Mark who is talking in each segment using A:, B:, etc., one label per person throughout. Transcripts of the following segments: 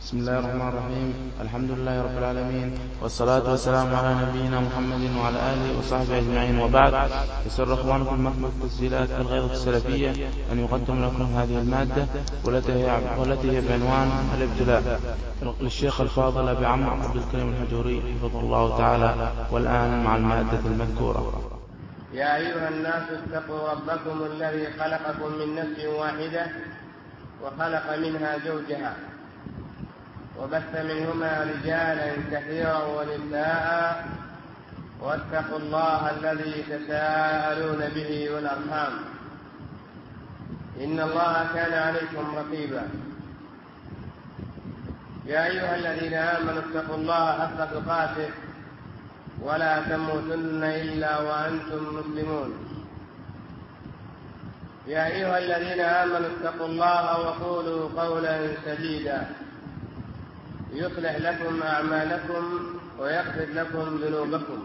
A: بسم الله الرحمن الرحيم. الحمد لله رب العالمين، والصلاة والسلام على نبينا محمد وعلى آله وصحبه أجمعين، وبعد. يسر إخوانكم مكتب تسجيلات الغيظة السلفية أن يقدم لكم هذه المادة والتي هي بعنوان الابتلاء للشيخ الفاضل أبي عمرو عبد الكريم الحجوري حفظه الله تعالى. والآن مع المادة المذكورة.
B: يا أيها الناس اتقوا ربكم الذي خلقكم من نفس واحدة وخلق منها زوجها وبث منهما رجالا كثيرا ونساء، واتقوا الله الذي تساءلون به والأرحام، إن الله كان عليكم رقيبا. يا أيها الذين آمنوا اتقوا الله حق تقاته ولا تموتن إلا وأنتم مسلمون. يا أيها الذين آمنوا اتقوا الله وقولوا قولا سديدا يصلح لكم أعمالكم ويغفر لكم ذنوبكم،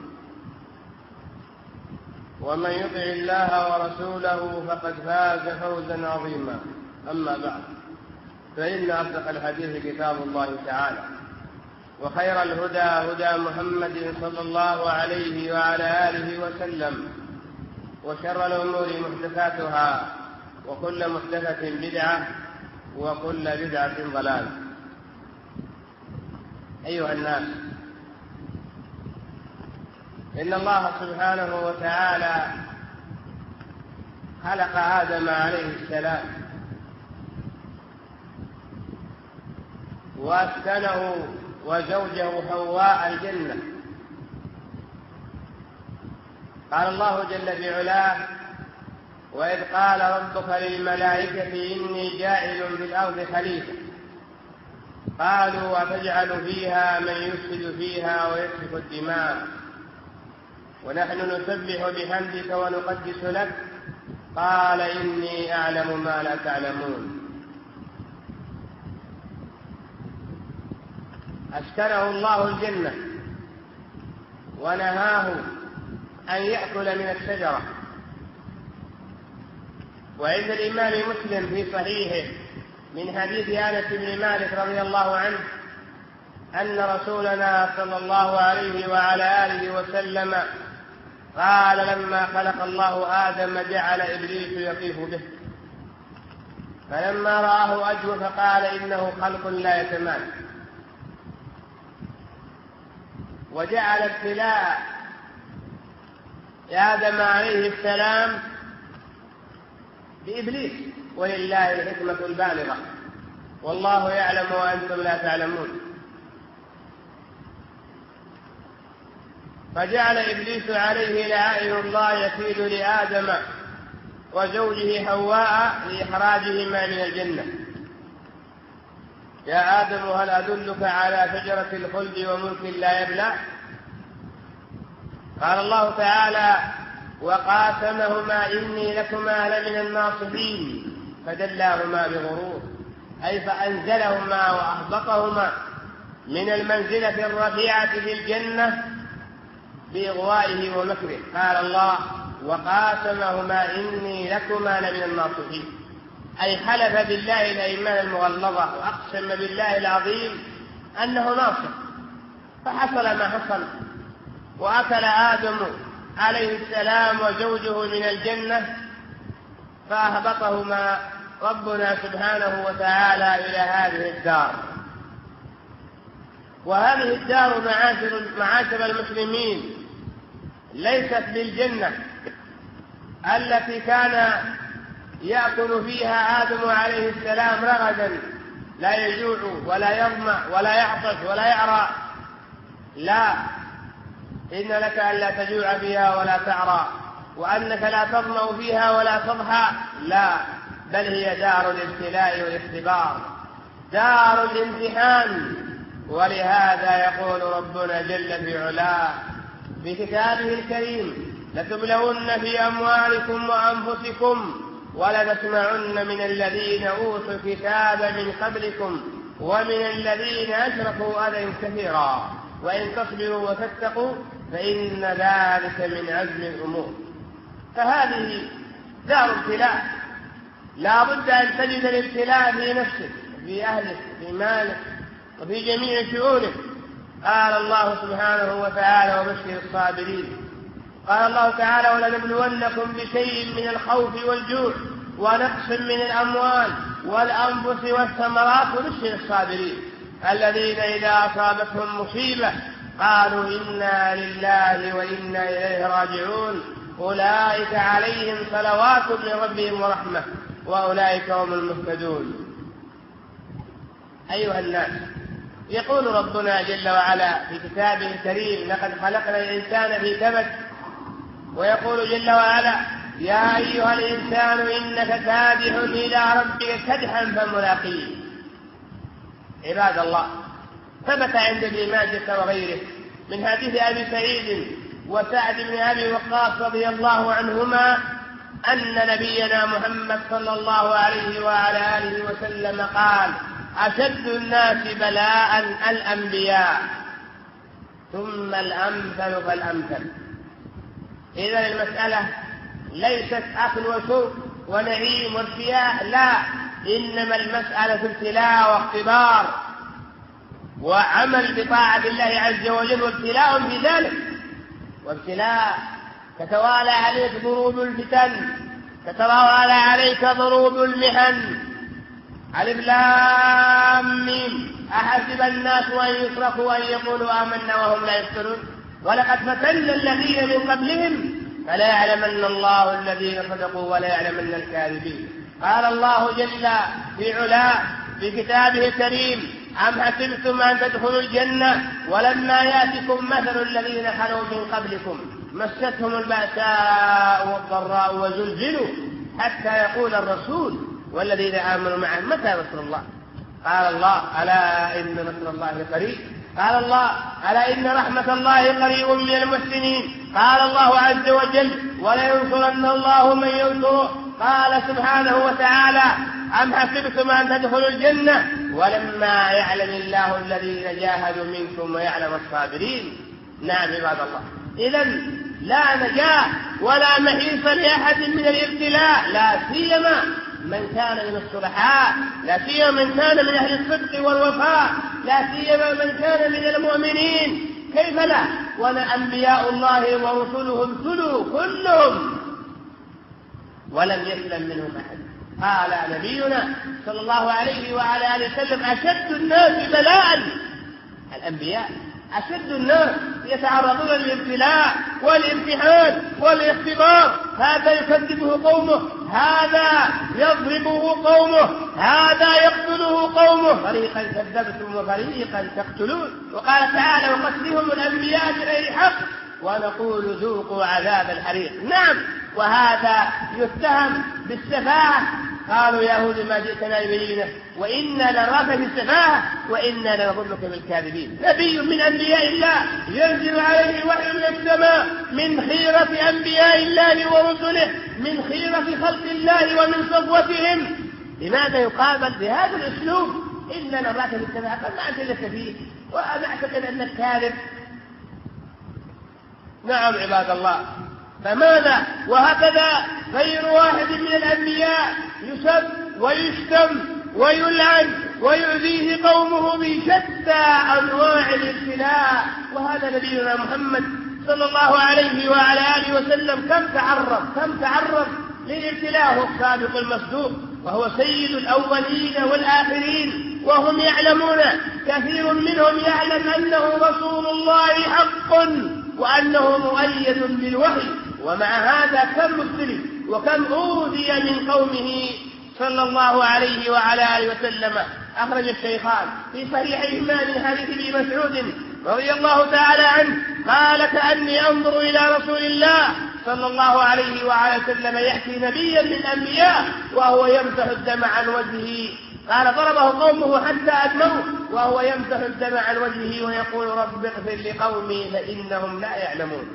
B: ومن يطع الله ورسوله فقد فاز فوزا عظيما. أما بعد، فإن أصدق الحديث كتاب الله تعالى، وخير الهدى هدى محمد صلى الله عليه وعلى آله وسلم، وشر الأمور محدثاتها، وكل محدثة بدعة، وكل بدعة ضلالة. أيها الناس، إن الله سبحانه وتعالى خلق آدم عليه السلام وأسكنه وزوجه حواء الجنة. قال الله جل في علاه: وإذ قال ربك للملائكة إني جاعل في الأرض خليفة قالوا أتجعل فيها من يفسد فيها ويسفك الدماء ونحن نسبح بحمدك ونقدس لك قال إني أعلم ما لا تعلمون. أسكنه الله الجنة ونهاه أن يأكل من الشجرة. وعند الإمام مسلم في صحيحه من حديث أنس بن مالك رضي الله عنه أن رسولنا صلى الله عليه وعلى آله وسلم قال: لما خلق الله آدم جعل إبليس يطيف به، فلما رآه أجوف قال إنه خلق لا يتمال. وجعل ابتلاء آدم عليه السلام بإبليس، ولله الحكمة البالغة، والله يعلم وأنتم لا تعلمون. فجعل إبليس عليه لعائن الله يكيد لآدم وزوجه حواء لإخراجهما من الجنة. يا آدم هل أدلك على شجرة الخلد وملك لا يبلى؟ قال الله تعالى: وقاسمهما إني لكما لمن الناصحين فدلاهما بغرور، أي فأنزلهما وأهبطهما من المنزلة الرفيعة في الجنة بإغوائه ومكره. قال الله: وقاسمهما إني لكما لمن الناصحين، أي حلف بالله الأيمان المغلظة وأقسم بالله العظيم أنه ناصح. فحصل ما حصل، وأكل آدم عليه السلام وزوجه من الجنة، فأهبطهما ربنا سبحانه وتعالى إلى هذه الدار. وهذه الدار معاشر المسلمين ليست بالجنة التي كان يأكل فيها آدم عليه السلام رغدا لا يجوع ولا يظمأ ولا يعطش ولا يعرى. لا، إن لك ألا تجوع فيها ولا تعرى، وأنك لا تظمأ فيها ولا تضحى. لا، بل هي دار الابتلاء والاختبار، دار الامتحان. ولهذا يقول ربنا جل في علاه في كتابه الكريم: لتبلون في أموالكم وأنفسكم ولتسمعن من الذين أوتوا الكتاب من قبلكم ومن الذين أشركوا أذى كثيرا وإن تصبروا وتتقوا فإن ذلك من عزم الأمور. فهذه دار ابتلاء، لا بد أن تجد الابتلاء في نفسك، في أهلك، في مالك، وفي جميع شؤونه. قال الله سبحانه وتعالى: وبشر الصابرين. قال الله تعالى: ولنبلونكم بشيء من الخوف والجوع ونقص من الأموال والأنفس والثمرات وبشر الصابرين الذين إذا أصابتهم مصيبة قالوا إنا لله وإنا إليه راجعون أولئك عليهم صلوات من ربهم ورحمة وأولئك هم المهتدون. أيها الناس، يقول ربنا جل وعلا في كتابه الكريم: لقد خلقنا الإنسان في كبد. ويقول جل وعلا: يا أيها الإنسان إنك كادح إلى ربك كدحا فملاقيه. عباد الله، ثبت عند ابن ماجه وغيره من حديث أبي سعيد وسعد بن أبي وقاص رضي الله عنهما أن نبينا محمد صلى الله عليه وعلى آله وسلم قال: أشد الناس بلاء الأنبياء ثم الأمثل فالأمثل. إذن المسألة ليست أكل وشرب ونعيم وارتياح، لا، إنما المسألة ابتلاء واختبار وعمل بطاعة الله عز وجل وابتلاء في ذلك، وابتلاء تتوالى عليك ضروب الفتن، تتوالى عليك ضروب المحن. ألف لام ميم: أحسب الناس أن يتركوا أن يقولوا آمنا وهم لا يفتنون ولقد فتنا الذين من قبلهم فلا يعلمن الله الذين صدقوا ولا يعلمن الكاذبين. قال الله جل في علاه في كتابه الكريم: أم حسبتم أن تدخلوا الجنة ولما يأتكم مثل الذين خلوا من قبلكم مستهم البأساء والضراء وزلزلوا حتى يقول الرسول والذين آمنوا معه متى نصر الله. قال الله: ألا إن نصر الله قريب. قال الله: ألا إن رحمة الله قريب من المحسنين. قال الله عز وجل: ولينصرن الله من ينصره. قال سبحانه وتعالى: أم حسبتم أن تدخلوا الجنة ولما يعلم الله الذين جاهدوا منكم ويعلم الصابرين. نعم عباد الله، إذن لا نجاة ولا محيص لأحد من الابتلاء، لا سيما من كان من الصلحاء، لا سيما من كان من أهل الصدق والوفاء، لا سيما من كان من المؤمنين. كيف لا وأنبياء الله ورسله ابتلوا كلهم ولم يسلم منهم أحد. قال نبينا صلى الله عليه وعلى آله وسلم: أشد الناس بلاء الأنبياء. أشد الناس يتعرضون للابتلاء والامتحان والاختبار، هذا يكذبه قومه، هذا يضربه قومه، هذا يقتله قومه، فريقا كذبتم وفريقا تقتلون. وقال تعالى: وقتلهم الأنبياء بغير حق ونقول ذوقوا عذاب الحريق. نعم، وهذا يتهم بالسفاهة. قالوا يا هود ما جئتنا ببينة وإنا نراك في السفاهة وإنا لنظنك بالكاذبين. نبي من أنبياء الله ينزل عليه وحي من السماء من خيرة أنبياء الله ورسله، من خيرة خلق الله ومن صفوتهم، لماذا يقابل بهذا الأسلوب؟ إنا نراك في السفاهة. قد ما أنت لك فيه وأنا أعتقد أنك كاذب. نعم عباد الله، فماذا؟ وهكذا غير واحد من الأنبياء يسب ويشتم ويلعن ويؤذيه قومه بشتى أنواع الابتلاء. وهذا نبينا محمد صلى الله عليه وعلى آله وسلم كم تعرض للابتلاء. هو الصادق المصدوق وهو سيد الأولين والآخرين، وهم يعلمون، كثير منهم يعلم أنه رسول الله حق وأنه مؤيد بالوحي، ومع هذا كم ابتلي وكم أوذي من قومه صلى الله عليه وعلى آله وسلم. أخرج الشيخان في صحيحيهما من حديث ابن مسعود رضي الله تعالى عنه قال: كأني أنظر إلى رسول الله صلى الله عليه وعلى وسلم يحكي نبيا من الأنبياء وهو يمسح الدم عن وجهه. قال: ضربه قومه حتى أدموه وهو يمسح الدم عن وجهه ويقول: رب اغفر لقومي فإنهم لا يعلمون.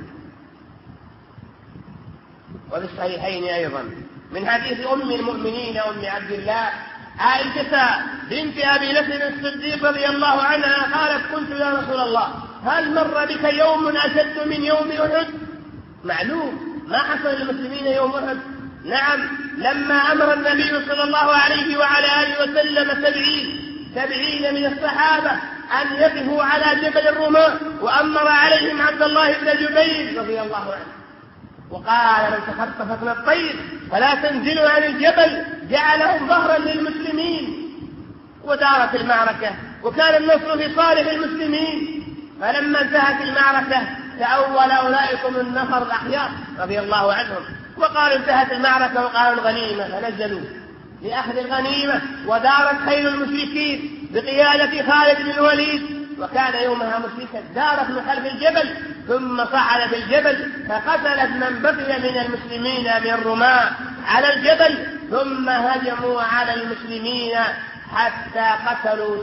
B: وفي الصحيحين أيضا من حديث أم المؤمنين أم عبد الله عائشة بنت أبي بكر الصديق رضي الله عنها قالت: قلت يا رسول الله هل مر بك يوم أشد من يوم أحد؟ معلوم ما حصل للمسلمين يوم أحد. نعم، لما أمر النبي صلى الله عليه وعلى آله وسلم 70 70 من الصحابة أن يقفوا على جبل الرماة، وأمر عليهم عبد الله بن جبير رضي الله عنه وقال: من تخطفت من الطير فلا تنزلوا عن الجبل، جعلهم ظهرا للمسلمين. ودارت المعركة وكان النصر في صالح المسلمين. فلما انتهت المعركة تأول أولئكم النفر الأخيار رضي الله عنهم وقالوا: انتهت المعركة وقالوا الغنيمة، فنزلوا لأخذ الغنيمة. ودارت خيل المشركين بقيادة خالد بن الوليد، وكان يومها مشركا، دارت من خلف الجبل ثم صعد بالجبل فقتلت من بقي من المسلمين من الرماة على الجبل، ثم هجموا على المسلمين حتى قتلوا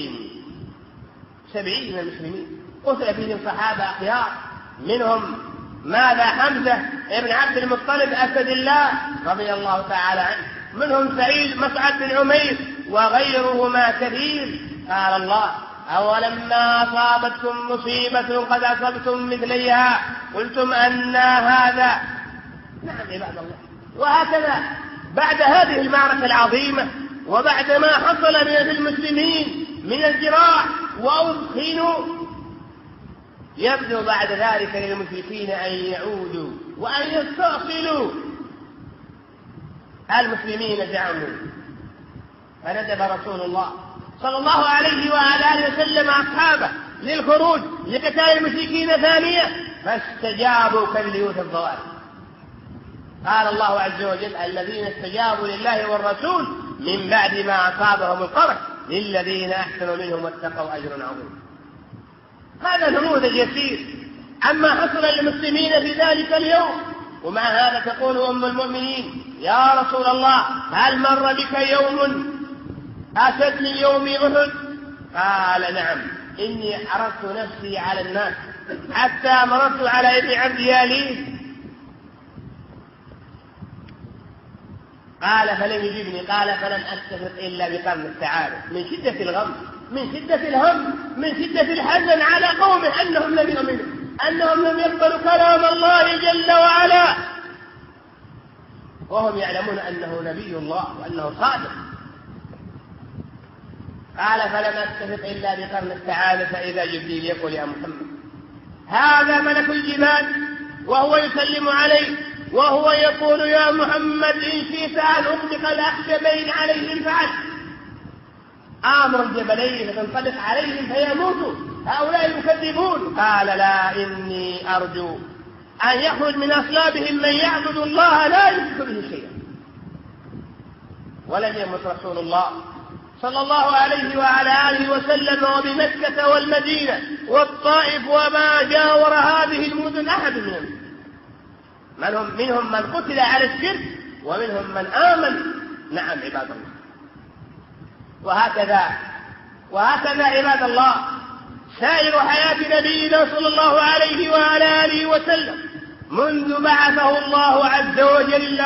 B: 70 من المسلمين. قتل فيهم صحابة أخيار، منهم ماذا حمزة ابن عبد المطلب أسد الله رضي الله تعالى عنه، منهم سعيد مصعب بن عمير وغيرهما كثير. قال الله: أولما أصابتكم مصيبة قد أصبتم مثليها قلتم أن هذا. نعم عباد الله. وهكذا بعد هذه المعركة العظيمة وبعد ما حصل من المسلمين من الجراح وأمخنوا، يبدو بعد ذلك للمشركين أن يعودوا وأن يستأصلوا المسلمين زعموا. فندب رسول الله صلى الله عليه وعلى آله وسلم أصحابه للخروج لقتال المشركين ثانية، فاستجابوا كالليوث الضواري. قال الله عز وجل: الذين استجابوا لله والرسول من بعد ما أصابهم القرح للذين أحسنوا منهم واتقوا أجر عظيم. هذا نموذج يسير عما حصل للمسلمين في ذلك اليوم. ومع هذا تقول أم المؤمنين: يا رسول الله، هل مر بك يوم أشد من يوم أحد؟ قال: نعم، إني عرضت نفسي على الناس حتى مررت على ابن عبد يالين. قال: فلم يجبني. قال: فلم أستفق إلا بقرن السعادة، من شدة الغم، من شدة الهم، من شدة الحزن على قومه أنهم لم يؤمنوا، أنهم لم يقبلوا كلام الله جل وعلا، وهم يعلمون أنه نبي الله وأنه صادق. قال: فلم أستفق إلا بقرن السعادة فإذا جبريل يقول: يا محمد، هذا ملك الجبال وهو يسلم عليه وهو يقول: يا محمد، إن شئت أن أطلق الأخشبين عليهم فعل. آمر الجبلين فتنطلق عليهم فيموتوا، هؤلاء يكذبون. قال: لا، إني أرجو أن يخرج من أصلابهم من يعبد الله لا يشرك به شيئا. ولم يمت رسول الله صلى الله عليه وعلى آله وسلم وبمكة والمدينة والطائف وما جاور هذه المدن أحد منهم من قتل على الشرك ومنهم من آمن. نعم عباد الله. وهكذا عباد الله سائر حياة نبينا صلى الله عليه وعلى آله وسلم منذ بعثه الله عز وجل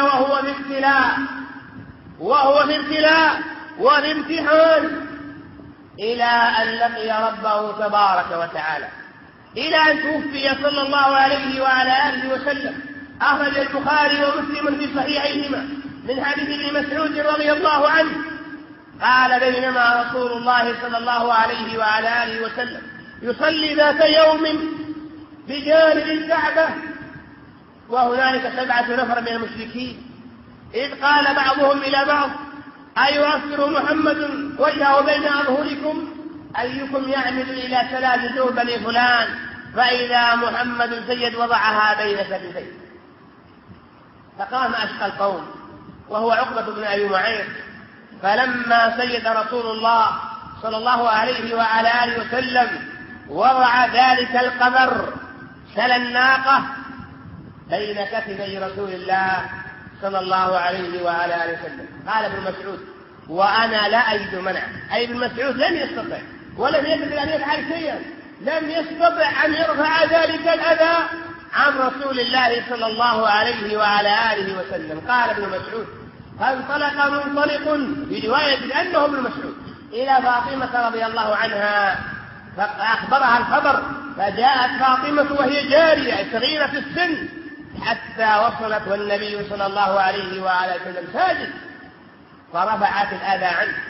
B: وهو في ابتلاء وبامتحان إلى أن لقي ربه تبارك وتعالى، إلى أن توفي صلى الله عليه وعلى آله وسلم. أخرج البخاري ومسلم في صحيحيهما من حديث ابن مسعود رضي الله عنه قال: بينما رسول الله صلى الله عليه وعلى آله وسلم يصلي ذات يوم بجانب الكعبة وهنالك 7 نفر من المشركين، إذ قال بعضهم إلى بعض: أيؤثر محمد وجهه بين أظهركم؟ أيكم يعمد إلى 3 ذو بني فلان؟ فإذا محمد سيد وضعها بين كتفيه. فقام أشقى القوم وهو عقبة بن أبي معيط، فلما سيد رسول الله صلى الله عليه وعلى آله وسلم وضع ذلك القبر سل الناقة بين كتفي رسول الله صلى الله عليه وعلى آله وسلم. قال ابن مسعود: وأنا لا أجد منع. أي ابن مسعود لم يستطع ولم يقدر أن يفعل شيئا، لم يستطع أن يرفع ذلك الأذى عن رسول الله صلى الله عليه وعلى آله وسلم. قال ابن مسعود: فانطلق منطلق، في رواية أنه ابن مسعود، إلى فاطمة رضي الله عنها فأخبرها الخبر، فجاءت فاطمة وهي جارية صغيرة في السن حتى وصلت والنبي صلى الله عليه وعلى وسلم ساجد، فرفعت الأذى عنه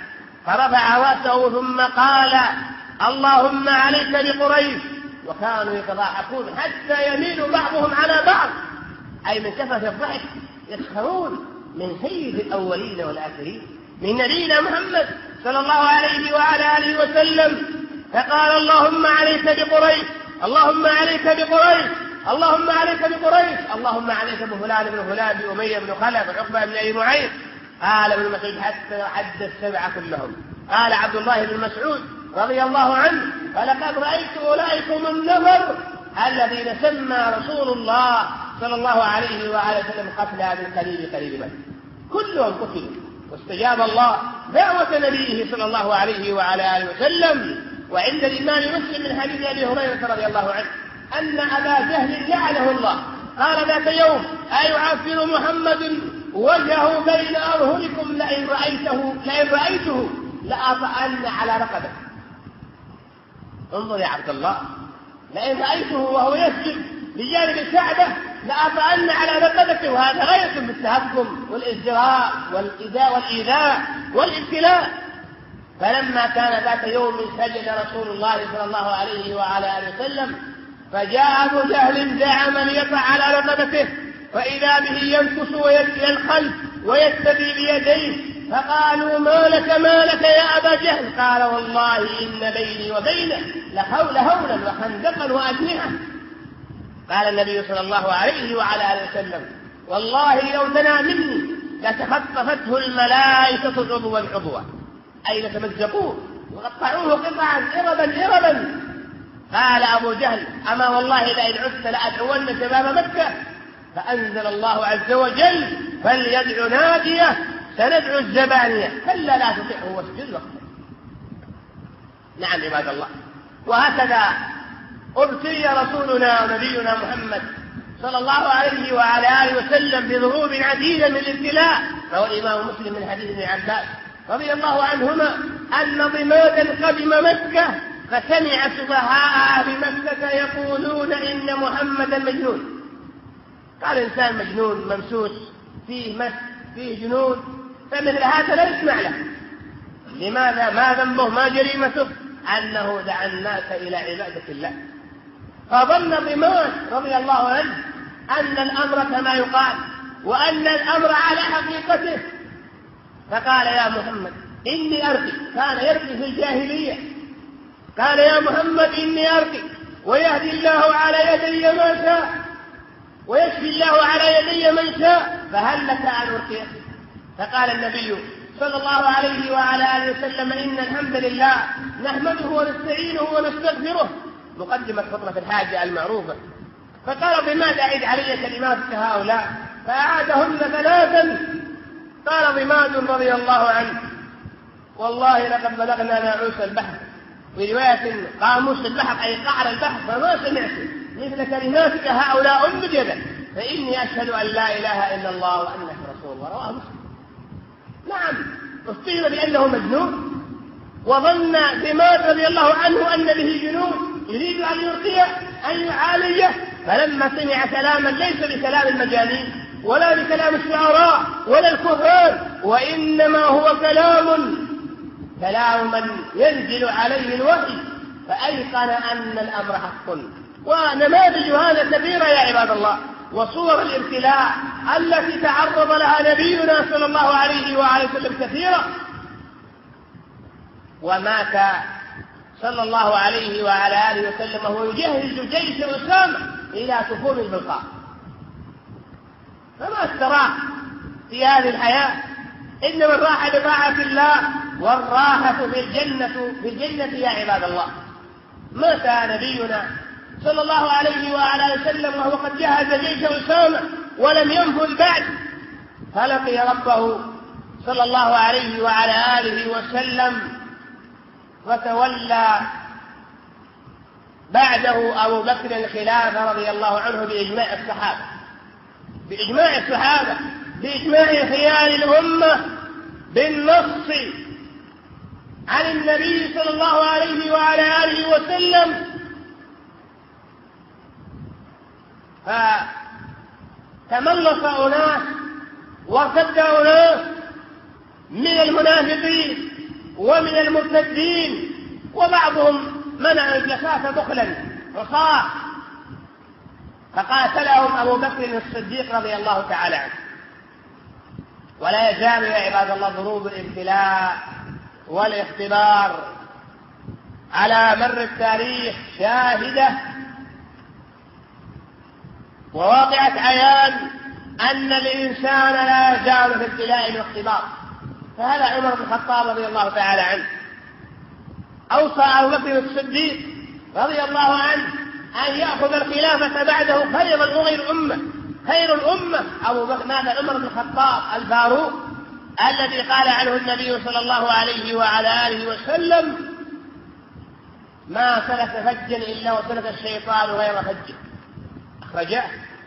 B: فرفع رأسه ثم قال: اللهم عليك بقريش. وكانوا يتضاحكون حتى يميل بعضهم على بعض، أي من كثرة الضحك يسخرون من سيد الأولين والآخرين، من نبينا محمد صلى الله عليه وعلى آله وسلم. فقال: اللهم عليك بقريش، اللهم عليك بقريش، اللهم عليك بقريش، اللهم عليك بفلان بن فلان، بأمية بن خلف، بعقبة بن أبي معيط. قال ابن مسعود: حتى عد السبعة كلهم. قال عبد الله بن مسعود رضي الله عنه: فلقد رأيت أولئكم النفر الذين سمى رسول الله صلى الله عليه وعلى وسلم قتلى بالقليل قليل من كلهم قتلوا، واستجاب الله دعوة نبيه صلى الله عليه وعلى آله وسلم. وعند الإمام مسلم من حديث أبي هريرة رضي الله عنه أن أبا جهل لعنه الله قال ذات يوم: أيعفر محمد وجهه بين أرهلكم لئن رأيته لأطأن على رقبته. انظر يا عبد الله، لئن رأيته وهو يسجد بجانب الكعبة لأطأن على رقبته. وهذا غاية بالتهكم والازدراء والإيذاء والابتلاء. فلما كان ذات يوم سجد رسول الله صلى الله عليه وعلى آله وسلم، فجاء أبو جهل زعما ليقع على رقبته، فإذا به ينكس ويبكي الخلف ويستبي بيديه، فقالوا: ما لك يا أبا جهل؟ قال: والله إن بيني وبينه لهولا وخندقا وأجنحة. قال النبي صلى الله عليه وعلى آله وسلم: والله لو دنا مني لتخطفته الملائكة عضوا عضوا، أي لتمزقوه وقطعوه قطعا إربا. قال أبو جهل: أما والله لئن عدت لأدعون شباب مكة. فأنزل الله عز وجل: فليدع ناديه سندعو الزبانية كلا لا تطعه واسجد واقترب. نعم عباد الله، وهكذا ابتلي رسولنا ونبينا محمد صلى الله عليه وعلى آله وسلم بظروف عديدة من الابتلاء. روى الإمام مسلم من حديث ابن عباس رضي الله عنهما أن ضمادا قدم مكة فسمع سفهاء بمكة يقولون إن محمدا مجنون. قال: إنسان مجنون ممسوس فيه مس فيه جنون، فمثل هذا لا يسمع له. لماذا؟ ما ذنبه؟ ما جريمته؟ أنه دعا الناس إلى عبادة الله. فظن ضماد رضي الله عنه أن الأمر كما يقال، وأن الأمر على حقيقته، فقال: يا محمد إني أرقي. كان يرقي في الجاهلية. قال: يا محمد إني أرقي ويهدي الله على يدي ما شاء ويشفي الله على يدي من شاء، فهل لك أن أرقيه؟ فقال النبي صلى الله عليه وعلى آله وسلم: إن الحمد لله نحمده ونستعينه ونستغفره. مقدمة خطبة الحاجة المعروفة. فقال: ضماد أعد علي كلماتك هؤلاء، فأعادهن ثلاثا. قال ضماد رضي الله عنه: والله لقد بلغنا ناعوس البحر، في رواية قاموس البحر أي قعر البحر، فما سمعت مثل كلماتك هؤلاء مجدا، فإني أشهد أن لا إله إلا الله وأنك رسول الله. رواه مسلم. نعم، افتهم بأنه مجنون، وظن ضماد رضي الله عنه أن به جنون يريد أن يرقيه أن يعالجه، فلما سمع كلاما ليس بكلام المجانين ولا بكلام الشعراء ولا الكفار، وإنما هو كلام من ينزل عليه الوحي، فأيقن أن الأمر حق. ونماذج هذا كثيرة يا عباد الله، وصور الابتلاء التي تعرض لها نبينا صلى الله عليه وآله وسلم كثيرة. ومات صلى الله عليه وعلى آله وسلم وهو يجهز جيش أسامة إلى سفور البلقاء. فما استراح في هذه الحياة، إنما الراحة بطاعة الله، والراحة في الجنة يا عباد الله. مات نبينا صلى الله عليه وعلى وسلم وهو قد جهز جيش أسامة ولم ينفذ بعد، فلقي ربه صلى الله عليه وعلى آله وسلم، وتولى بعده أبو بكر الخلافة رضي الله عنه بإجماع الصحابة بإجماع خيار الأمة بالنص عن النبي صلى الله عليه وعلى آله وسلم. فتملص أناس وارتد أناس من المنافقين ومن المرتدين، وبعضهم منع الزكاة بخلا عصاة، فقاتلهم أبو بكر الصديق رضي الله تعالى عنه. ولا يزال يا عباد الله ضروب الابتلاء والاختبار على مر التاريخ شاهدة وواقعة عيان أن الإنسان لا يزال في ابتلاء واختبار. فهذا عمر بن الخطاب رضي الله تعالى عنه أوصى أبو بكر الصديق رضي الله عنه أن يأخذ الخلافة بعده خير الأمة أبو بكر. ماذا؟ عمر بن الخطاب الفاروق الذي قال عنه النبي صلى الله عليه وعلى آله وسلم: ما سلك فجا إلا وسلك الشيطان غير فجه، أخرجه.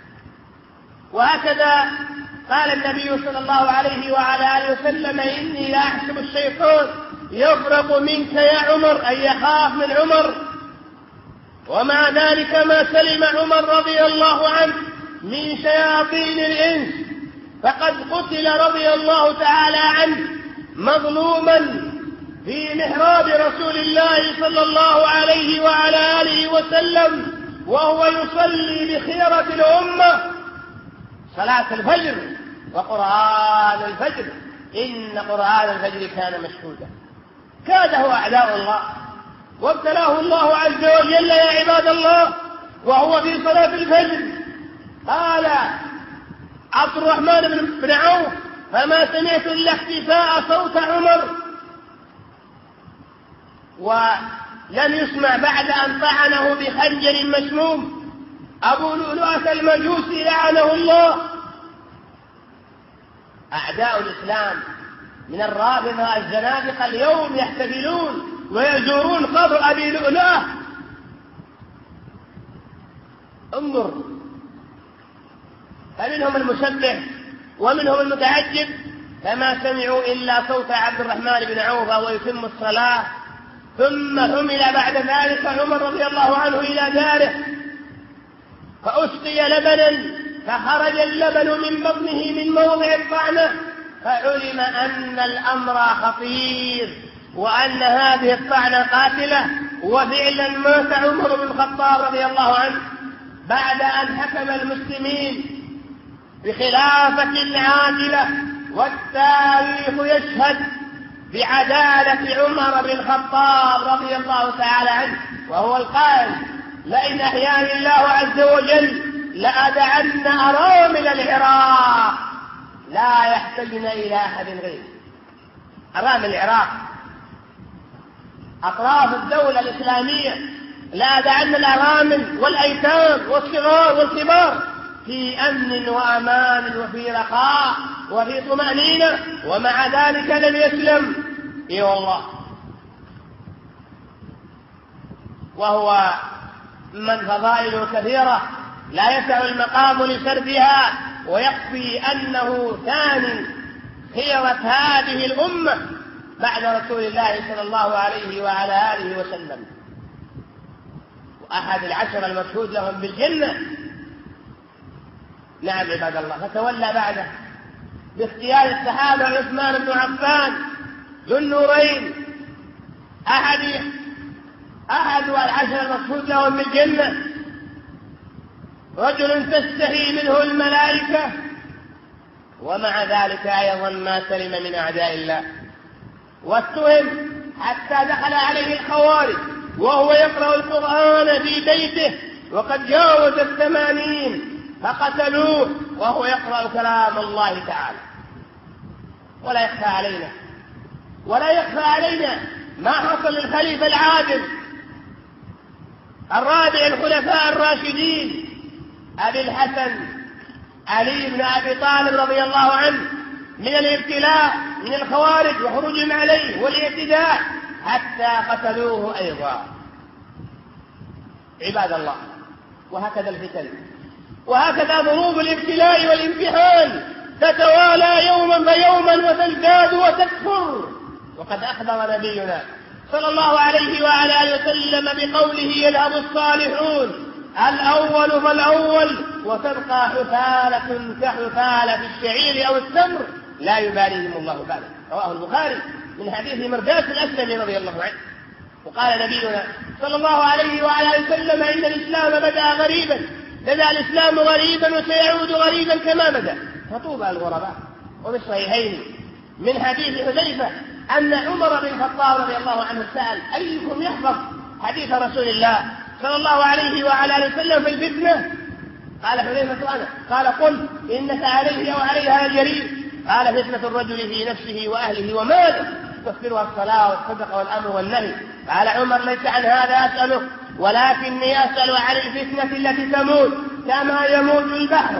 B: وهكذا قال النبي صلى الله عليه وعلى آله وسلم: إني لا أحسب الشيطان يفرق منك يا عمر، أي يخاف من عمر. ومع ذلك ما سلم عمر رضي الله عنه من شياطين الإنس، فقد قتل رضي الله تعالى عنه مظلوما في محراب رسول الله صلى الله عليه وعلى آله وسلم وهو يصلي بخيرة الأمة صلاة الفجر وقرآن الفجر، إن قرآن الفجر كان مشهودا. كاده أعداء الله وابتلاه الله عز وجل يا عباد الله وهو في صلاة الفجر. قال عبد الرحمن بن عوف: فما سمعت إلا اختفاء صوت عمر، ولم يسمع بعد أن طعنه بخنجر مسموم أبو لؤلؤة المجوسي لعنه الله. أعداء الإسلام من الرافضة الزنادقة اليوم يحتفلون ويزورون قبر أبي لؤلؤة. انظر، فمنهم المسبح ومنهم المتعجب، فما سمعوا إلا صوت عبد الرحمن بن عوف وهو يتم الصلاة. ثم حمل بعد ذلك عمر رضي الله عنه إلى داره فأسقي لبنا، فخرج اللبن من بطنه من موضع الطعنة، فعلم أن الأمر خطير وأن هذه الطعنة قاتلة. وفعلا مات عمر بن الخطاب رضي الله عنه بعد أن حكم المسلمين بخلافة عادلة، والتاريخ يشهد بعدالة عمر بن الخطاب رضي الله تعالى عنه، وهو القائل: لئن أحياني الله عز وجل لأدعن أرامل العراق لا يحتجن إلى أحد غيره. أرامل العراق أطراف الدولة الإسلامية، لأدعن الأرامل والأيتام والصغار والكبار في أمن وأمان وفي رخاء وفي طمأنينة، ومع ذلك لم يسلم. إي والله. وهو من فضائله كثيرة لا يسع المقام لسردها، ويكفي أنه ثاني خيرة هذه الأمة بعد رسول الله صلى الله عليه وعلى آله وسلم، وأحد العشر المشهود لهم بالجنة. نعم عباد الله. فتولى بعده باختيار الصحابة عثمان بن عفان ذو النورين أحد العشر المشهود لهم بالجنة، رجل تستحي منه الملائكة، ومع ذلك أيضا ما سلم من أعداء الله، واتهم حتى دخل عليه الخوارج وهو يقرأ القرآن في بيته وقد جاوز 80، فقتلوه وهو يقرأ كلام الله تعالى. ولا يخفى علينا ما حصل للخليفة العادل الرابع الخلفاء الراشدين أبي الحسن علي بن أبي طالب رضي الله عنه من الابتلاء من الخوارج وخروجهم عليه والاعتداء حتى قتلوه أيضا. عباد الله، وهكذا الفتن وهكذا ضروب الابتلاء والامتحان تتوالى يوما فيوما وتزداد وتكثر. وقد أخبر نبينا صلى الله عليه وعلى آله وسلم بقوله: يذهب الصالحون الأول فالأول وتبقى حثالة كحثالة الشعير أو التمر لا يباليهم الله بالغ. رواه البخاري من حديث مرداس الأسلمي رضي الله عنه. وقال نبينا صلى الله عليه وعلى وسلم: إن الإسلام بدأ غريبا، بدأ الإسلام غريبا وسيعود غريبا كما بدأ، فطوبى الغرباء. وفي الصحيحين من حديث حذيفة أن عمر بن الخطاب رضي الله عنه سأل: أيكم يحفظ حديث رسول الله صلى الله عليه وعلى وسلم في الفتنة؟ قال حذيفة: أنا. قال: قل إنك عليه أو عليها جرير. قال: فتنة الرجل في نفسه وأهله وماله تكفرها الصلاة والصدقة والأمر والنهي. قال عمر: ليس عن هذا أسأله، ولكني أسأل عن الفتنة التي تموت كما يموت البحر.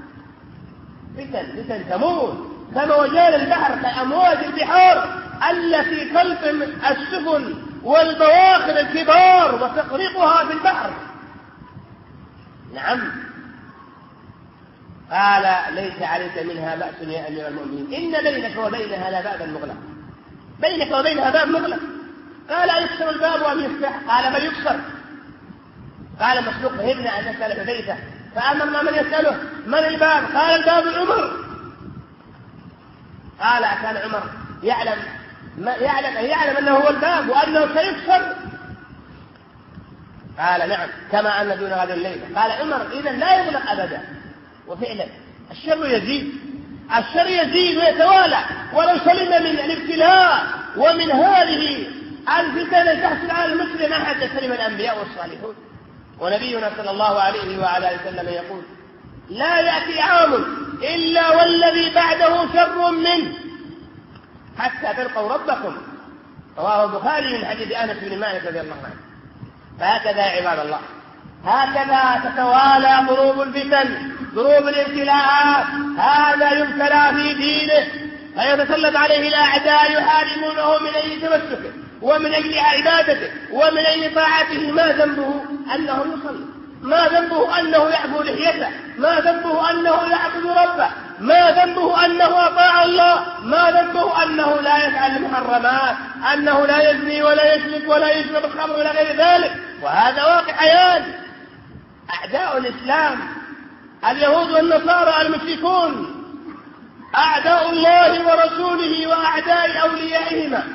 B: فتن تموت كموجان البحر، كأمواج البحار التي تلطم السفن والبواخر الكبار وتغرقها في البحر. نعم. قال: ليس عليك منها بأس يا أمير المؤمنين، إن بينك وبينها لبابا مغلق. بينك وبينها باب مغلق. قال: يكسر الباب أم يفتح؟ قال: بل يكسر. قال مسروق: فهمنا أن نسأل حذيفة، فأمرنا من يسأله: من الباب؟ قال: الباب عمر. قال: كان عمر يعلم أنه هو الباب وأنه سيكسر؟ قال: نعم، كما أن دون غد الليلة. قال عمر: إذن لا يغلق أبدا. وفعلا الشر يزيد ويتوالى، ولو سلم من الابتلاء ومن هذه الفتن تحصل على المسلم ما حد سلم الأنبياء والصالحون. ونبينا صلى الله عليه وعلى وسلم يقول: لا يأتي عام إلا والذي بعده شر منه حتى تلقوا ربكم. رواه البخاري من حديث أنس بن مالك رضي الله عنه. فهكذا يا عباد الله، هكذا تتوالى ضروب الفتن، ضروب الابتلاءات. هذا يبتلى في دينه فيتسلط عليه الأعداء يحاربونه من أجل تمسكه ومن أجل عبادته ومن أجل طاعته. ما ذنبه أنه يصلي، ما ذنبه أنه يعبو لحيته، ما ذنبه أنه يعبد ربه، ما ذنبه أنه أطاع الله، ما ذنبه أنه لا يفعل المحرمات، أنه لا يزني ولا يسرق ولا يشرب الخمر ولا غير ذلك. وهذا واقع عيان. أعداء الإسلام اليهود والنصارى المشركون أعداء الله ورسوله وأعداء أوليائهما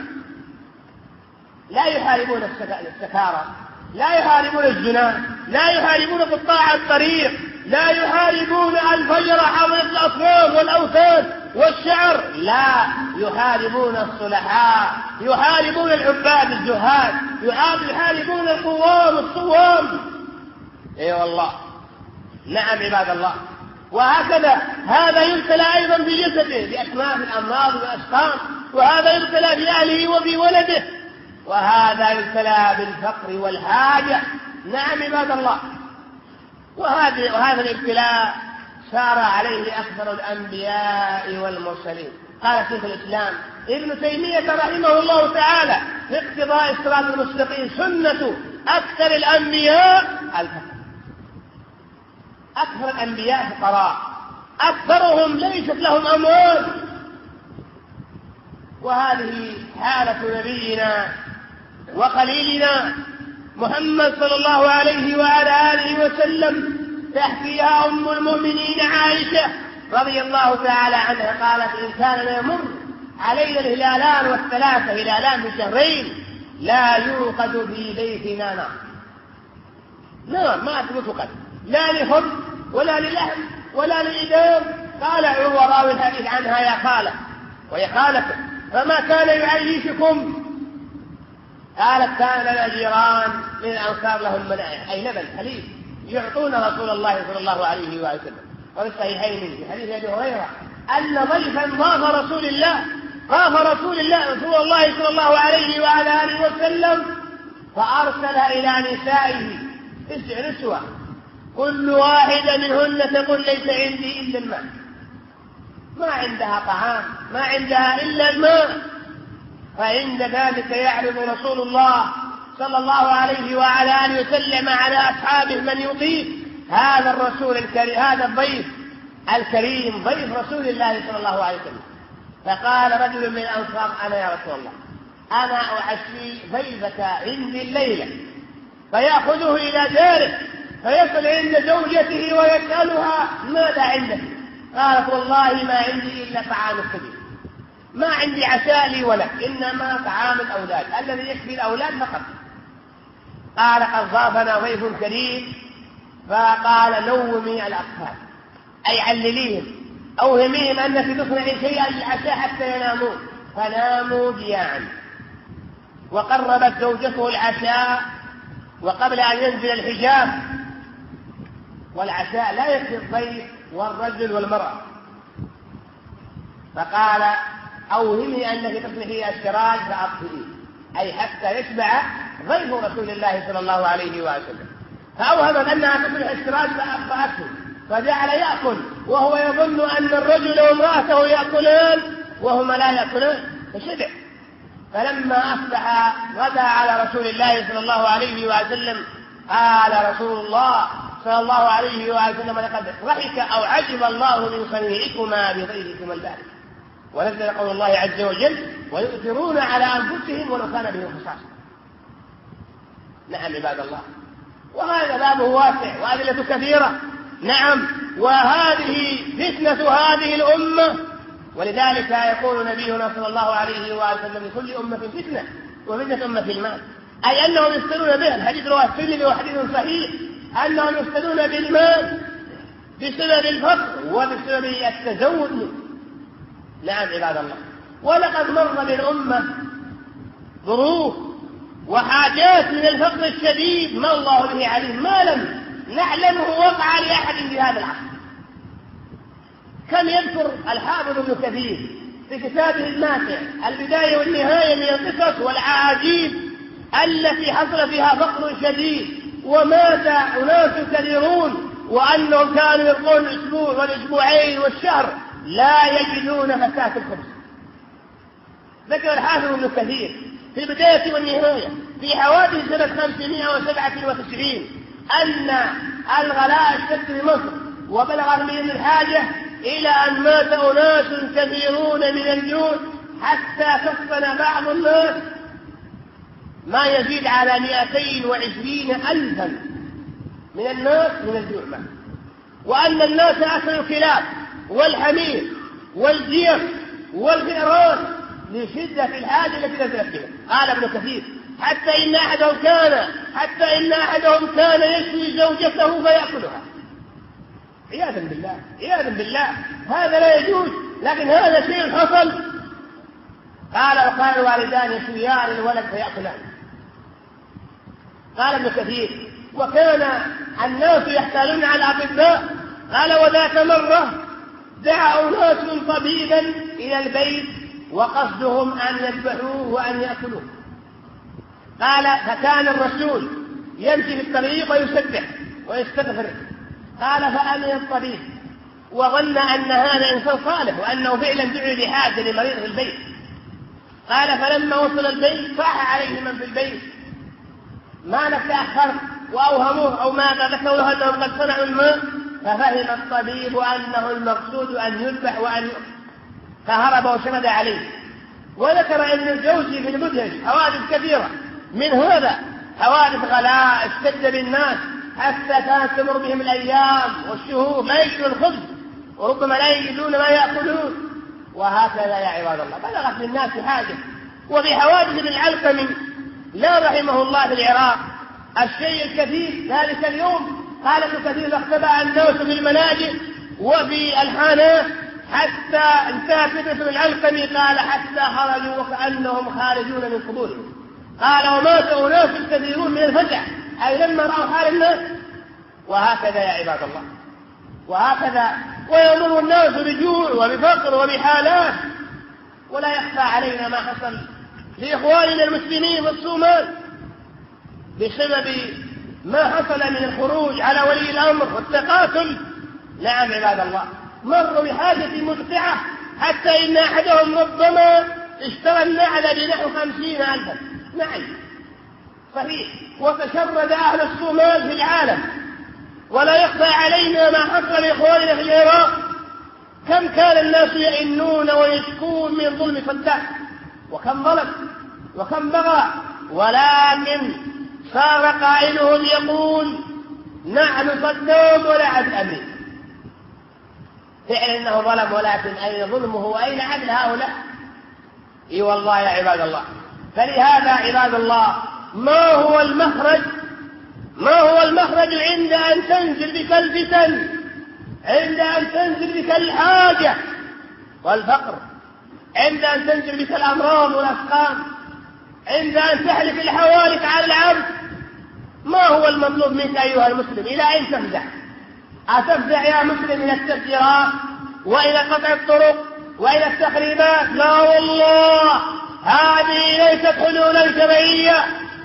B: لا يحاربون السكارى، لا يحاربون الزنا، لا يحاربون قطاع الطريق، لا يحاربون الفجر حول الأصنام والأوثان والشعر، لا، يحاربون الصلحاء، يحاربون العباد الزهاد، يحاربون القوام الصوام. اي والله. نعم عباد الله. وهكذا هذا يبتلى أيضا في جسده بأكمام الأمراض والأسقام، وهذا يبتلى في أهله وفي ولده، وهذا يبتلى بالفقر والحاجة. نعم عباد الله. وهذا الابتلاء سار عليه أكثر الأنبياء والمرسلين. قال شيخ الإسلام ابن تيمية رحمه الله تعالى في اقتضاء الصراط المستقيم: سنة أكثر الأنبياء الفقر. أكثر الأنبياء فقراء، أكثرهم ليست لهم أموال. وهذه حالة نبينا وخليلنا محمد صلى الله عليه وعلى آله وسلم. تحكيها أم المؤمنين عائشة رضي الله تعالى عنها قالت: إن كان يمر علينا الهلالان والثلاثة، هلالان في شهرين، لا يوقد في بيتنا نار. نار ما توقد، لا لخبز ولا للحم ولا لإدام. قال عروة راوي الحديث عنها: يا خالة، وهي خالته، فما كان يعيشكم؟ قالت: كان لنا جيران من الأنصار لهم منائح، أي لبن حليب، يعطون رسول الله صلى الله عليه وسلم. وفي الصحيحين في حديث أبي هريرة أن ضيفا ضاف رسول الله صلى الله عليه وعلى آله وسلم، فأرسل إلى نسائه 9 نسوة، كل واحدة منهن تقول: ليس عندي إلا الماء. ما عندها طعام، ما عندها إلا الماء. فعند ذلك يعرض رسول الله صلى الله عليه وعلى آله وسلم على أصحابه من يضيف هذا الرسول الكريم، هذا الضيف الكريم، ضيف رسول الله صلى الله عليه وسلم. فقال رجل من الأنصار: أنا يا رسول الله، أنا أعشي ضيفك عندي الليلة. فيأخذه إلى داره فيصل عند زوجته ويسألها: ماذا عندك؟ قالت: والله ما عندي إلا طعام السبيل، ما عندي عشاء لي ولك، إنما طعام الأولاد الذي يكفي الأولاد فقط. قال قد ضافنا ضيف كريم، فقال نومي الأطفال، أي علليهم أوهميهم أنك تصنعي شيئا للعشاء حتى ينامون، فناموا جياعا. وقربت زوجته العشاء وقبل أن ينزل الحجاب، والعشاء لا يكفي الضيف والرجل والمرأة، فقال أوهمي أنك تصنعي السراج فأطفئيه، أي حتى يشبع ضيف رسول الله صلى الله عليه وسلم. فأوهمت أنها تصنع السراج فأطفأته، فجعل يأكل وهو يظن أن الرجل وامرأته يأكلان وهما لا يأكلان، فشبع. فلما أصبح غدا على رسول الله صلى الله عليه وسلم قال رسول الله صلى الله عليه وسلم لقد ضحك أو عجب الله من صنيعكما بضيفكما البارد. ونزل قول الله عز وجل ويؤثرون على أنفسهم ولو كان بهم خصاصة. نعم عباد الله، وهذا بابه واسع وأدلة كثيرة. نعم، وهذه فتنة هذه الأمة، ولذلك يقول نبينا صلى الله عليه وسلم لكل أمة فتنة، وفتنة أمة المال، أي أنهم يفتنون به. الحديث رواه الترمذي وحديث صحيح، أنهم يفتنون بالمال بسبب الفقر وبسبب التزود منه. نعم عباد الله، ولقد مر بالأمة ظروف وحاجات من الفقر الشديد ما الله به عليم، ما لم نعلمه وقع لأحد في هذا العصر. كم يذكر الحافظ ابن كثير في كتابه الماتع البداية والنهاية من القصص والعجائب التي حصل فيها فقر شديد ومات أناس كثيرون، وأنهم كانوا يبقون الأسبوع والأسبوعين والشهر لا يجدون فتاة الخبز. ذكر الحافظ ابن كثير في البداية والنهاية في حوادث سنة 597 أن الغلاء اشتد في مصر وبلغ بهم الحاجة إلى أن مات أناس كثيرون من الجوع، حتى كفن بعض الناس ما يزيد على 220,000 من الناس من الجوع معه. وأن الناس أكلوا الكلاب والحمير والجيف والفئران لشدة الحاجة التي نزلت بهم. قال ابن كثير حتى إن أحدهم كان يشوي زوجته فيأكلها. عياذا بالله، عياذا بالله، هذا لا يجوز، لكن هذا شيء حصل. قال وقال الوالدان يشويان الولد فيأكلان. قال ابن كثير وكان الناس يحتالون على الأطباء. قال وذات مرة دعا أناس طبيبا إلى البيت وقصدهم أن يذبحوه وأن يأكلوه. قال فكان الرسول يمشي في الطريق ويسبح ويستغفر. قال فأمن الطبيب وظن أن هذا إنسان صالح وأنه فعلا دعي لحاجة لمريض في البيت. قال فلما وصل البيت صاح عليه من في البيت ما نتأخر وأوهموه أو ماذا، ذكروا له أنهم قد صنعوا الماء، ففهم الطبيب أنه المقصود أن يذبح وأن يؤكل، فهرب وشمد عليه. وذكر ابن الجوزي في المدهش حوادث كثيرة من هذا، حوادث غلاء اشتد بالناس حتى كانت تمر بهم الأيام والشهور لا يجدون الخبز وربما لا يجدون ما يأكلون. وهكذا يا عباد الله بلغت للناس حاجة. وفي حوادث ابن العلقمي لا رحمه الله في العراق الشيء الكثير ذلك اليوم. قال ابن كثير اختبأ الناس في المناجم وفي الحانات حتى انتهت فتنة العلقمي. قال حتى خرجوا وكأنهم خارجون من قبورهم. قال ومات أناس كثيرون من الفزع أي لما رأوا حال الناس. وهكذا يا عباد الله، وهكذا ويمر الناس بجوع وبفقر وبحالات. ولا يخفى علينا ما حصل لإخواننا المسلمين في الصومال بسبب ما حصل من الخروج على ولي الأمر والتقاتل. نعم عباد الله، مروا بحاجة مدفعة حتى إن أحدهم ربما اشترى النعل بنحو 50,000. نعم صحيح. وتشرد أهل الصومال في العالم. ولا يخفى علينا ما حصل لإخواننا في العراق. كم كان الناس يئنون ويشكون من ظلم صدام، وكم ظلم وكم بغى، ولكن صار قائلهم يقول نحن صدام ولا عدل أمريكا. فعلا إنه ظلم، ولكن أين ظلمه وأين عدل هؤلاء؟ اي والله يا عباد الله. فلهذا عباد الله، ما هو المخرج عند أن تنزل بك الفتن، عند أن تنزل بك الحاجة والفقر، عند أن تنزل بك الأمراض والأسقام، عند أن تحلف الحوالك على العبد؟ ما هو المطلوب منك أيها المسلم؟ إلى أين تفزع؟ أتفزع يا مسلم إلى التفجيرات وإلى قطع الطرق وإلى التخريبات؟ لا والله، هذه ليست حلولا شرعية،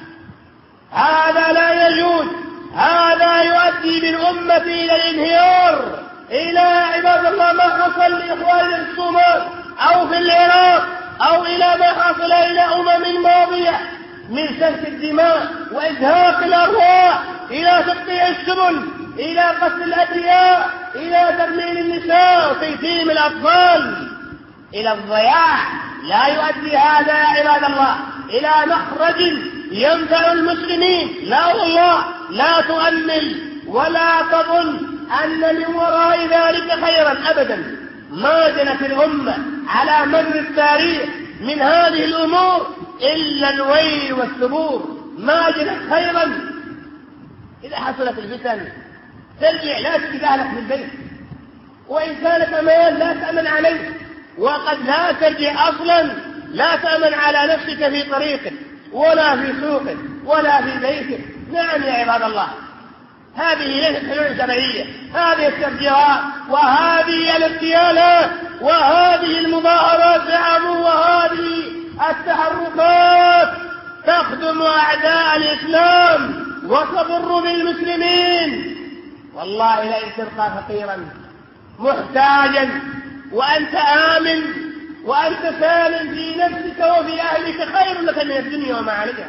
B: هذا لا يجوز، هذا يؤدي بالأمة إلى الانهيار، إلى عباد الله ما حصل لإخواننا في الصومال أو في العراق، أو إلى ما حصل إلى ماضية من سفك الدماء وإزهاق الأرواح، إلى تقطيع السبل، إلى قتل الأبرياء، إلى تدمير النساء وتيتيم الأطفال، إلى الضياع. لا يؤدي هذا يا عباد الله إلى مخرج ينفع المسلمين. لا والله، لا تؤمل ولا تظن أن من وراء ذلك خيرا أبدا. ما جنت الأمة على مر التاريخ من هذه الأمور إلا الويل والثبور، ما جنت خيرا. إذا حصلت الفتن ترجع، لا تجد أهلك في البيت، وإن كانت أمان لا تأمن عليه، وقد لا ترجع أصلا، لا تأمن على نفسك في طريقك ولا في سوقك ولا في بيتك. نعم يا عباد الله، هذه ليست حلول شرعية، هذه التفجيرات وهذه الاغتيالات وهذه المظاهرات وهذه التحركات تخدم أعداء الإسلام وتضر بالمسلمين. والله لئن تبقى فقيرا محتاجا وأنت آمن وأنت سالم في نفسك وفي أهلك خير لك من الدنيا وما عليها.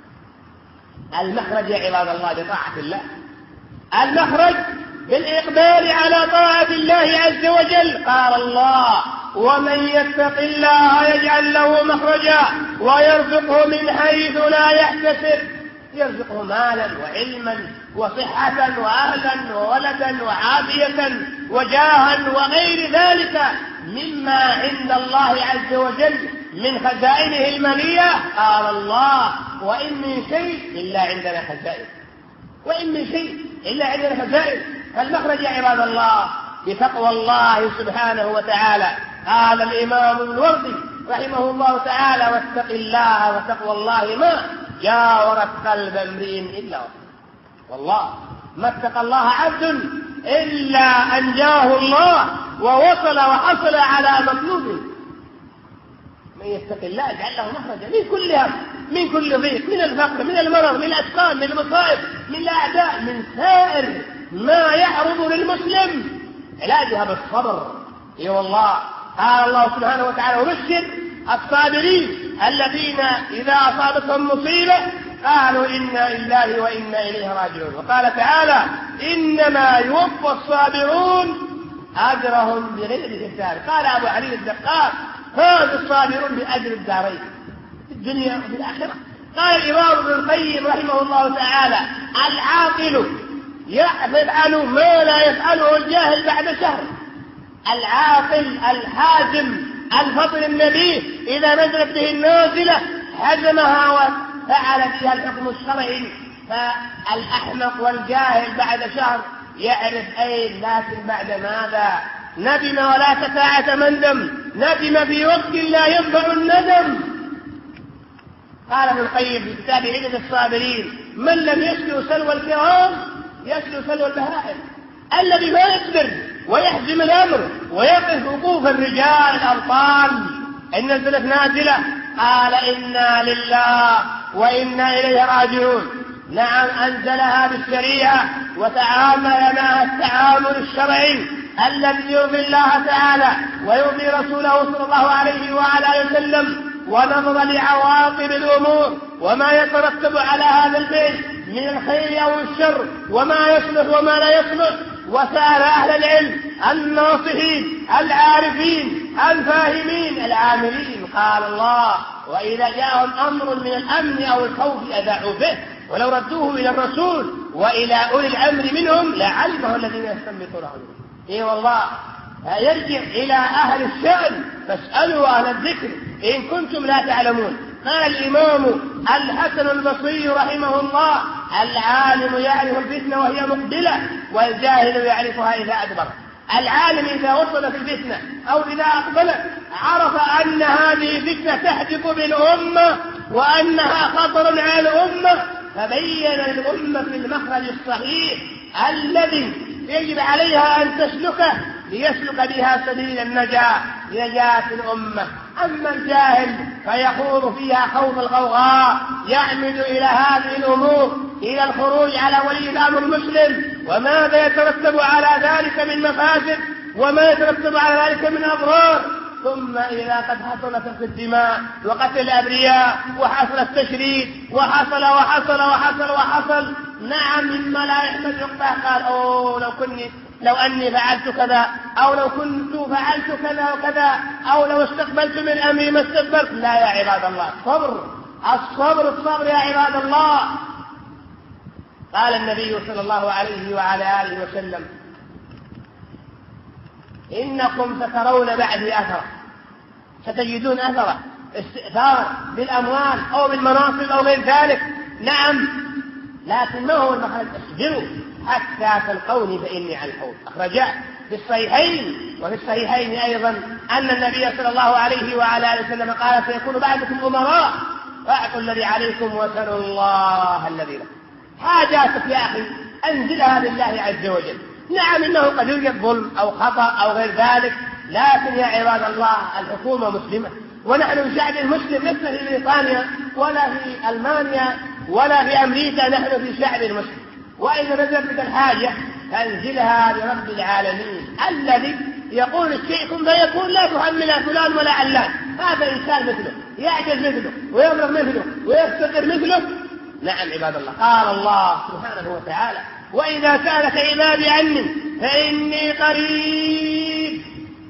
B: المخرج يا عباد الله بطاعة الله، المخرج بالإقبال على طاعة الله عز وجل. قال الله: ومن يتق الله يجعل له مخرجا ويرزقه من حيث لا يحتسب. يرزقه مالا وعلما وصحة وأهلا وولدا وعافية وجاها وغير ذلك مما عند الله عز وجل من خزائنه المالية. قال الله: وإن من شيء إلا عندنا خزائن، وإن من شيء إلا عندنا خزائن. فالمخرج يا عباد الله بتقوى الله سبحانه وتعالى. قال الإمام الوردي رحمه الله تعالى: واتق الله وتقوى الله ما جاورت قلب امرئ إلا وصل. والله ما اتقى الله عبد إلا أنجاه الله ووصل وحصل على مطلوبه. من يتق الله يجعل له مخرجا من كل هم، من كل ضيق، من الفقر، من المرض، من الأسقام، من المصائب، من الأعداء، من سائر ما يعرض للمسلم، علاجها بالصبر. اي والله قال الله سبحانه وتعالى: وبشر الصابرين الذين إذا أصابتهم مصيبة قالوا إنا لله وإنا إليه راجعون. وقال تعالى: إنما يوفى الصابرون أجرهم بغير حساب. قال أبو علي الدقاق: فاز الصابرون بأجر الدارين في الدنيا وفي الآخرة. قال الإمام ابن القيم رحمه الله تعالى: العاقل يفعل ما لا يفعله الجاهل بعد شهر. العاقل الحازم الفطن النبي إذا نزلت به النازلة حزمها وفعل فيها الحكم الشرعي. فالأحمق والجاهل بعد شهر يعرف أين، لكن بعد ماذا؟ ندم ولا شفاعة مندم، ندم في وقت لا ينفع الندم. قال ابن القيم في كتاب عدة الصابرين: من لم يسلو سلوى الكرام يسلو سلوى البهائم. الذي ما يصبر ويحزم الأمر ويقف وقوف الرجال الأبطال إن نزلت نازلة قال: إنا لله وإنا إليه راجعون. نعم أنزلها بالشريعة وتعامل معها التعامل الشرعي الذي يرضي الله تعالى ويرضي رسوله صلى الله عليه وعلى وسلم، ونظر لعواقب الأمور وما يترتب على هذا البيت من الخير أو الشر، وما يصلح وما لا يصلح، وسأل أهل العلم الناصحين العارفين الفاهمين العاملين. قال الله: وإذا جاءهم أمر من الأمن أو الخوف أذاعوا به ولو ردوه إلى الرسول وإلى أولي الأمر منهم لعلمه الذين يستنبطونه منهم. إيه والله، يرجع إلى أهل الشأن فاسألوا أهل الذكر إن كنتم لا تعلمون. قال الإمام الحسن البصري رحمه الله: العالم يعرف الفتنة وهي مقبلة، والجاهل يعرفها إذا أدبر. العالم إذا وصلت الفتنة أو إذا أقبلت عرف أن هذه فتنة تحدث بالأمة وأنها خطر على الأمة، فبين للأمة في المخرج الصحيح الذي يجب عليها أن تسلكه ليسلك بها سبيل النجاة الأمة. أما الجاهل فيخوض فيها خوض الغوغاء، يعمد إلى هذه الأمور، إلى الخروج على ولي الأمر المسلم وماذا يترتب على ذلك من مفاسد وما يترتب على ذلك من أضرار. ثم إذا قد حصل سفك الدماء وقتل الأبرياء وحصل التشريد وحصل وحصل وحصل وحصل، نعم، مما لا يحمد عقباه، قال: لو أني فعلت كذا، أو لو كنت فعلت كذا وكذا، أو لو استقبلت من أمري ما استقبلت. لا يا عباد الله، الصبر يا عباد الله. قال النبي صلى الله عليه وعلى آله وسلم: إنكم سترون بعدي أثرا، ستجدون أثرا استئثار بالأموال أو بالمناصب أو غير ذلك. نعم، لكن ما هو المخرج؟ اصبروا حتى تلقوني فإني على الحوض. أخرجاه في الصحيحين، وفي الصحيحين أيضا أن النبي صلى الله عليه وعلى آله وسلم قال: سيكون بعدكم أمراء، فاعطوا الذي عليكم وسلوا الله الذي لكم. حاجاتك يا أخي أنزلها لله عز وجل. نعم، إنه قد يوجد ظلم أو خطأ أو غير ذلك، لكن يا عباد الله الحكومة مسلمة، ونحن الشعب المسلم لسنا في بريطانيا ولا في ألمانيا ولا في أمريكا، نحن في شعب المسلم. وإذا نزلت الحاجة فانزلها لرب العالمين الذي يقول الشيء كن فيكون، لا تحمل فلان ولا علان. هذا إنسان مثله، يعجز مثله ويمرض مثله ويفتقر مثله. نعم عباد الله، قال الله سبحانه وتعالى: وإذا سألك عبادي عني فإني قريب.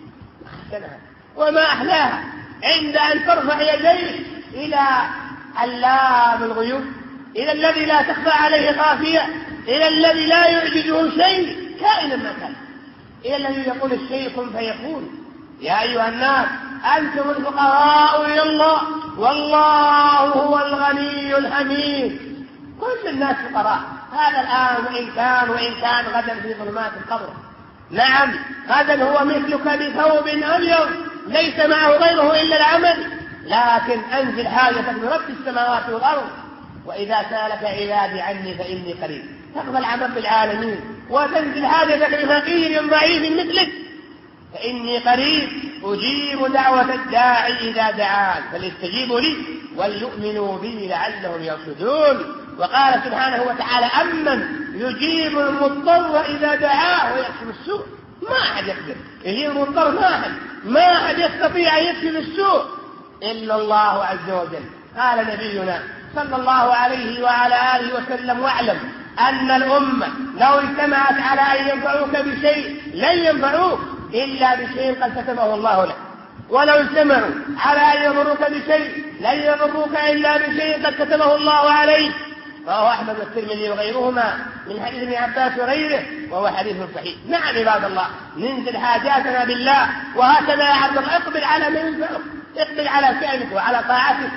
B: وما أحلاها عند أن ترفع يديك إلى علام الغيوب، إلى الذي لا تخفى عليه خافية، إلى الذي لا يعجزه شيء كائنا ما كان، إلى الذي يقول الشيء كن فيكون. يا أيها الناس أنتم الفقراء إلى الله والله هو الغني الحميد. كل الناس فقراء، هذا الآن وإن كان غدا في ظلمات القبر. نعم، غدا هو مثلك بثوب أبيض ليس معه غيره إلا العمل، لكن أنزل حاجتك برب السماوات والأرض. وإذا سألك عبادي عني فإني قريب، تقبل عن رب العالمين وتنزل حاجتك لفقير ضعيف مثلك. فإني قريب أجيب دعوة الداعي إذا دعان فليستجيبوا لي وليؤمنوا بي لعلهم يرشدون. وقال سبحانه وتعالى: أمن يجيب المضطر إذا دعاه ويكشف السوء. ما أحد يقدر يجيب المضطر، ما أحد يستطيع أن يكشف السوء إلا الله عز وجل. قال نبينا صلى الله عليه وعلى آله وسلم: واعلم أن الأمة لو اجتمعت على أن ينفعوك بشيء لن ينفعوك إلا بشيء قد كتبه الله لك، ولو اجتمعوا على أن يضروك بشيء لن يضروك إلا بشيء قد كتبه الله عليك. رواه أحمد والترمذي وغيرهما من حديث ابن عباس وغيره، وهو حديث صحيح. نعم عباد الله، ننزل حاجاتنا بالله، وهكذا يا عبد الله اقبل على من ينفعك، اقبل على فعلك وعلى طاعتك،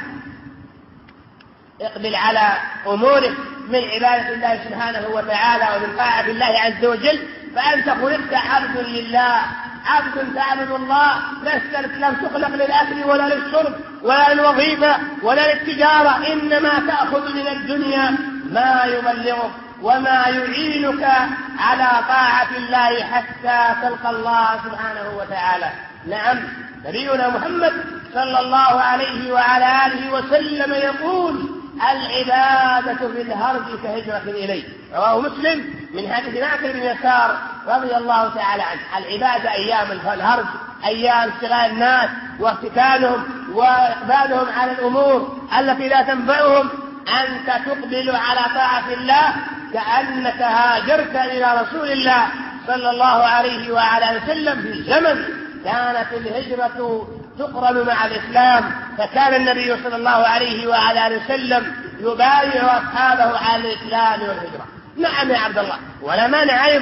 B: اقبل على أمورك من عبادة الله سبحانه وتعالى ومن طاعة الله عز وجل. فأنت خلقت عبد لله، عبد تعبد الله، لم تخلق للأكل ولا للشرب ولا للوظيفة ولا للتجارة، إنما تأخذ من الدنيا ما يبلغك وما يعينك على طاعة الله حتى تلقى الله سبحانه وتعالى. نعم، نبينا محمد صلى الله عليه وعلى آله وسلم يقول: العبادة في الهرج كهجرة إليه. رواه مسلم من حديث معقل بن يسار رضي الله تعالى عنه. العبادة أيام الهرج، أيام اشتغال الناس وافتتانهم وإقبالهم على الأمور التي لا تنفعهم، أنت تقبل على طاعة الله كأنك هاجرت إلى رسول الله صلى الله عليه وعلى وسلم في زمن كانت الهجرة تقرن مع الإسلام، فكان النبي صلى الله عليه وعلى وسلم يبايع أصحابه على الإسلام والهجرة. نعم يا عبد الله، ولا مانع أيضا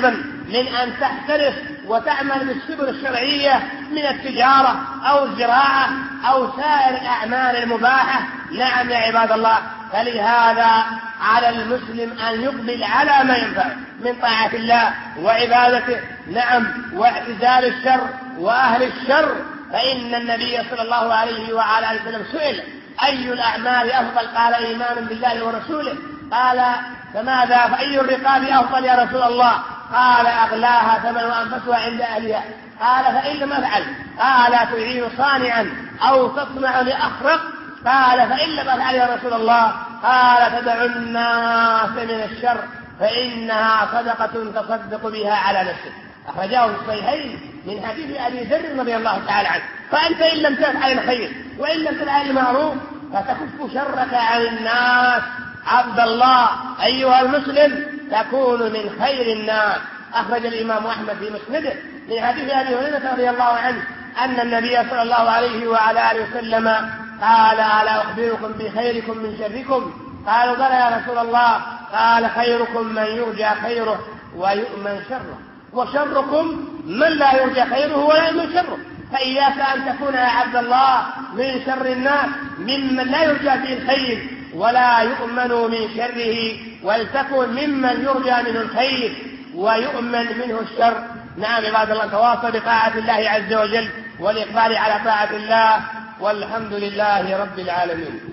B: من أن تحترف وتعمل بالسبل الشرعية من التجارة أو الزراعة أو سائر الأعمال المباحة. نعم يا عباد الله، فلهذا على المسلم أن يقبل على ما ينفعه من طاعة الله وعبادته، نعم، واعتزال الشر وأهل الشر. فإن النبي صلى الله عليه وعلى آله وسلم سئل أي الأعمال أفضل؟ قال إيمان بالله ورسوله. قال فماذا؟ فأي الرقاب أفضل يا رسول الله؟ قال أغلاها ثمن وأنفسها عند أهلها. قال فإن لم أفعل؟ قال تعين صانعا أو تصنع لأخرق. قال فإن لم أفعل يا رسول الله؟ قال تدع الناس من الشر فإنها صدقة تصدق بها على نفسك. أخرجاه في الصحيحين من حديث أبي ذر رضي الله تعالى عنه. فأنت إن لم تفعل الخير وإن لم تفعل المعروف فتكف شرك عن الناس. عبد الله أيها المسلم تكون من خير الناس. أخرج الإمام أحمد في مسنده من حديث أبي هريرة رضي الله عنه أن النبي صلى الله عليه وعلى آله وسلم قال ألا أخبركم بخيركم من شركم؟ قالوا بلى يا رسول الله. قال خيركم من يرجى خيره ويؤمن شره، وشركم من لا يرجى خيره ولا يؤمن شره. فإياك أن تكون يا عبد الله من شر الناس ممن لا يرجى فيه الخير ولا يؤمن من شره، ولتكن ممن يرجى منه الخير ويؤمن منه الشر. نعم عباد الله، تواصل بطاعة الله عز وجل والإقبال على طاعة الله، والحمد لله رب العالمين.